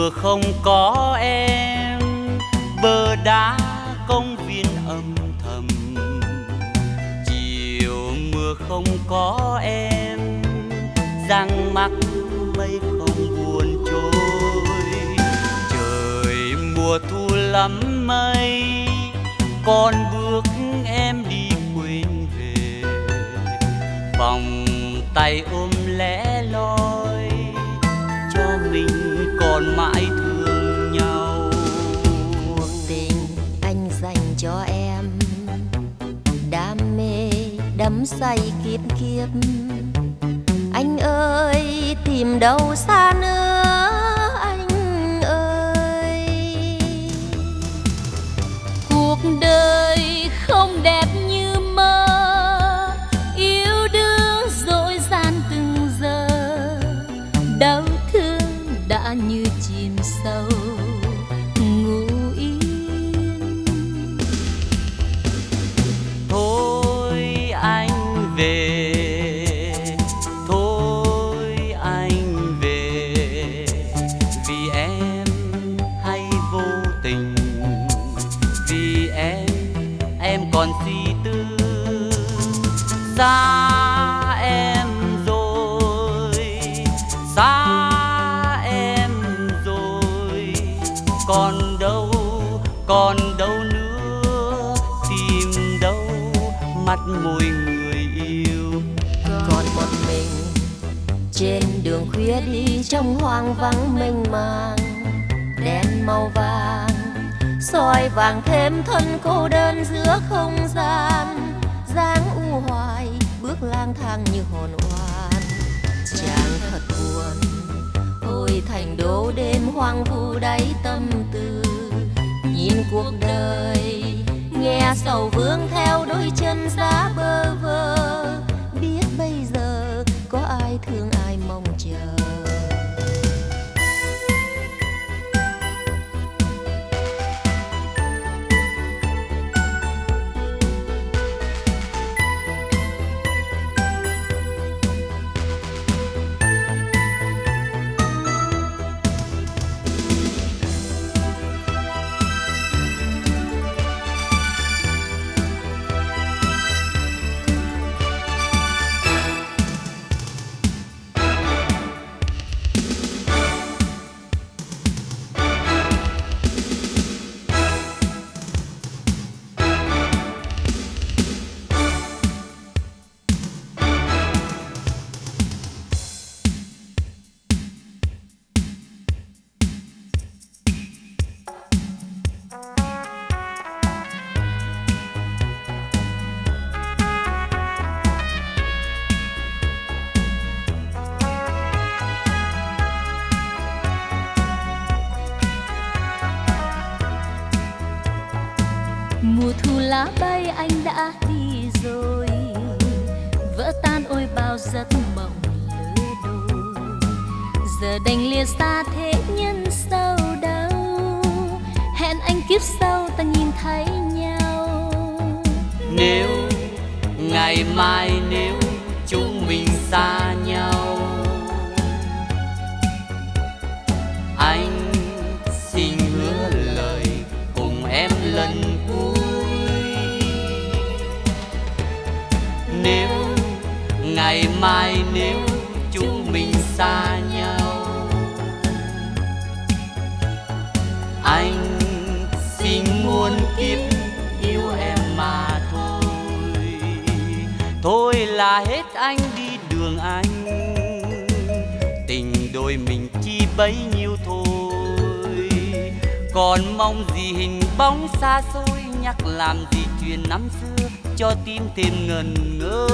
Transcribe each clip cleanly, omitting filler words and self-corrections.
mưa không có em, bờ đá công viên âm thầm. Chiều mưa không có em, giăng mắc mây không buồn trôi. Trời mùa thu lắm mây, con bước em đi quên về. Vòng tay ôm lẻ loi, cho mình còn mãi thương nhau. Cuộc tình anh dành cho em, đam mê đắm say kiếp kiếp. Anh ơi tìm đâu xa nữa, anh ơi. Cuộc đời không đẹp như mơ, yêu đương dối gian từng giờ. Đau thương đã như chìm sâu ngủ yên. Thôi anh về, thôi anh về, vì em hay vô tình, vì em còn suy tư. Xa em rồi, xa em rồi, còn đâu nữa, tìm đâu mắt môi người yêu. Còn một mình trên đường khuya đi trong hoang vắng mênh mang. Đèn màu vàng soi vàng thêm thân cô đơn giữa không gian. Dáng u hoài bước lang thang như hồn oan. Chàng thật buồn, ôi thành đô đêm hoang vu đáy tâm tư. Nhìn cuộc đời nghe sầu vương theo đôi chân giá bơ vơ. Biết bây giờ có ai thương ai mong chờ. Mùa thu lá bay anh đã đi rồi, vỡ tan ôi bao giấc mộng lứa đôi. Giờ đành lìa xa thế nhân sâu đau, hẹn anh kiếp sau ta nhìn thấy nhau. Nếu ngày mai nếu chúng mình xa nhau, anh xin hứa lời cùng em lần cuối. Nếu ngày mai nếu chúng mình xa nhau, anh xin muôn kiếp yêu em mà thôi. Thôi là hết anh đi đường anh, tình đôi mình chỉ bấy nhiêu thôi. Còn mong gì hình bóng xa xôi, nhắc làm gì chuyện năm xưa cho tim thêm ngần ngơ.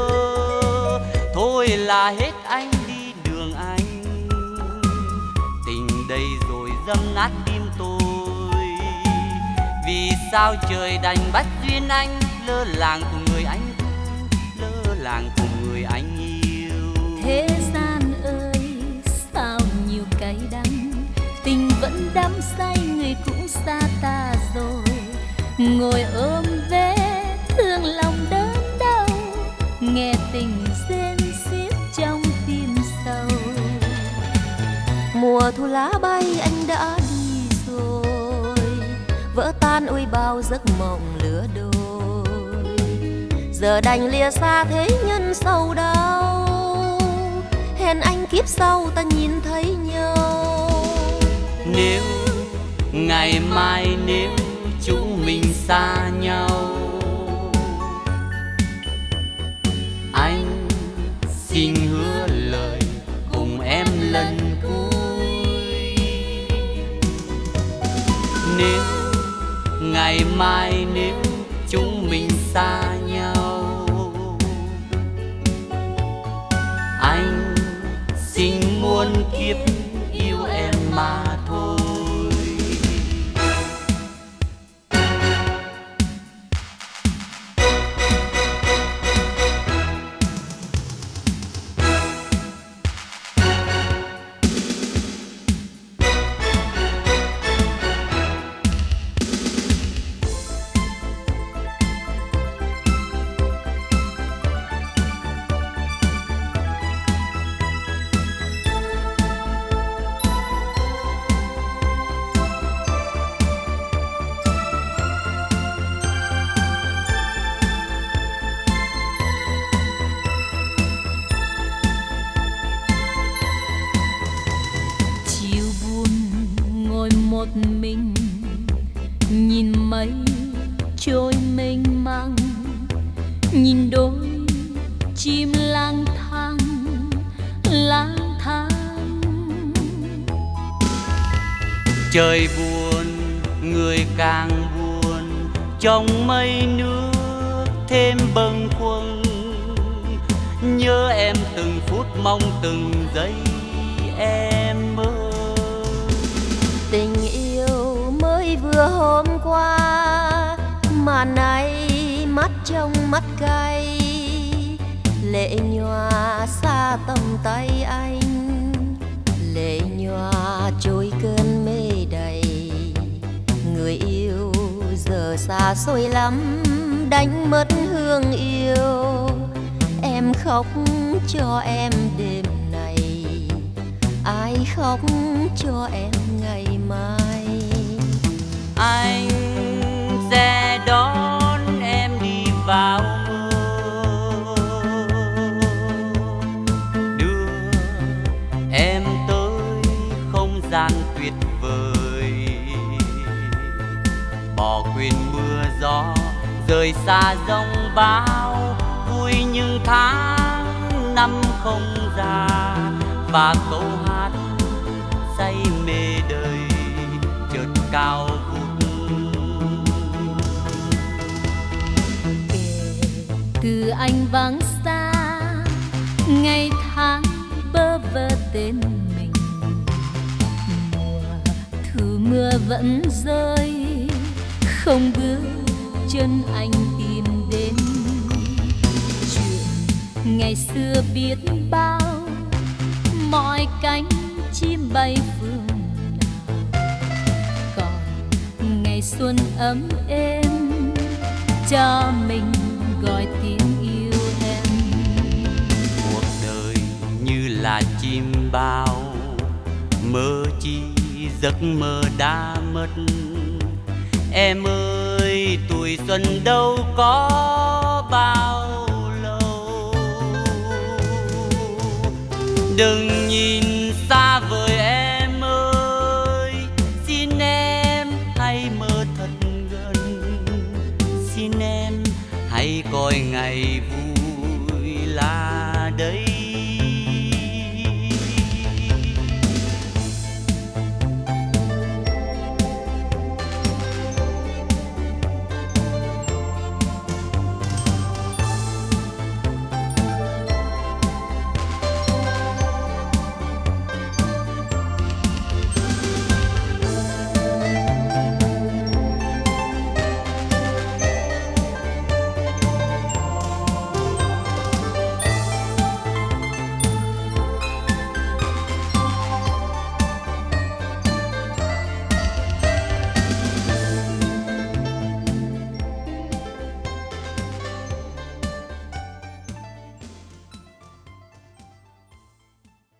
Thôi là hết anh đi đường anh, tình đây rồi dâm nát tim tôi. Vì sao trời đành bắt duyên anh lơ làng cùng người anh thương, lơ làng cùng người anh yêu. Thế gian ơi sao nhiều cay đắng, tình vẫn đắm say người cũng xa ta rồi. Ngồi ôm vết thương lòng đớn đau, nghe tình rên xiết trong tim sâu. mùa thu lá bay anh đã đi rồi, vỡ tan ôi bao giấc mộng lứa đôi. Giờ đành lìa xa thế nhân sầu đau, hẹn anh kiếp sau ta nhìn thấy nhau. Nếu ngày mai nếu chúng mình xa nhau, anh xin hứa lời cùng em lần cuối. Nếu ngày mai nếu chúng mình xa nhau, anh xin muôn kiếp yêu em mà thôi. Một mình nhìn mây trôi mênh mang, nhìn đôi chim lang thang lang thang. Trời buồn người càng buồn, trong mây nước thêm bâng khuâng. Nhớ em từng phút mong từng giây em ơi. Tình yêu mới vừa hôm qua mà nay mắt trong mắt cay, lệ nhòa xa tầm tay anh, lệ nhòa trôi cơn mê đầy. Người yêu giờ xa xôi lắm, đánh mất hương yêu. Em khóc cho em đêm này, ai khóc cho em ngày mai. Anh sẽ đón em đi vào mơ, đưa em tới không gian tuyệt vời, bỏ quên mưa gió rời xa giông bão. Vui những tháng năm không già, và câu hát say mê đời chợt cao vút. Kể từ anh vắng xa, ngày tháng bơ vơ tên mình, mùa thu mưa vẫn rơi, không bước chân anh tìm đến. Chuyện ngày xưa biết bao, mọi cánh chim bay phương nào. Còn ngày xuân ấm êm, cho mình gọi tiếng yêu em. Cuộc đời như là chim bao, mơ chi giấc mơ đã mất. Em ơi tuổi xuân đâu có bao lâu, đừng nhìn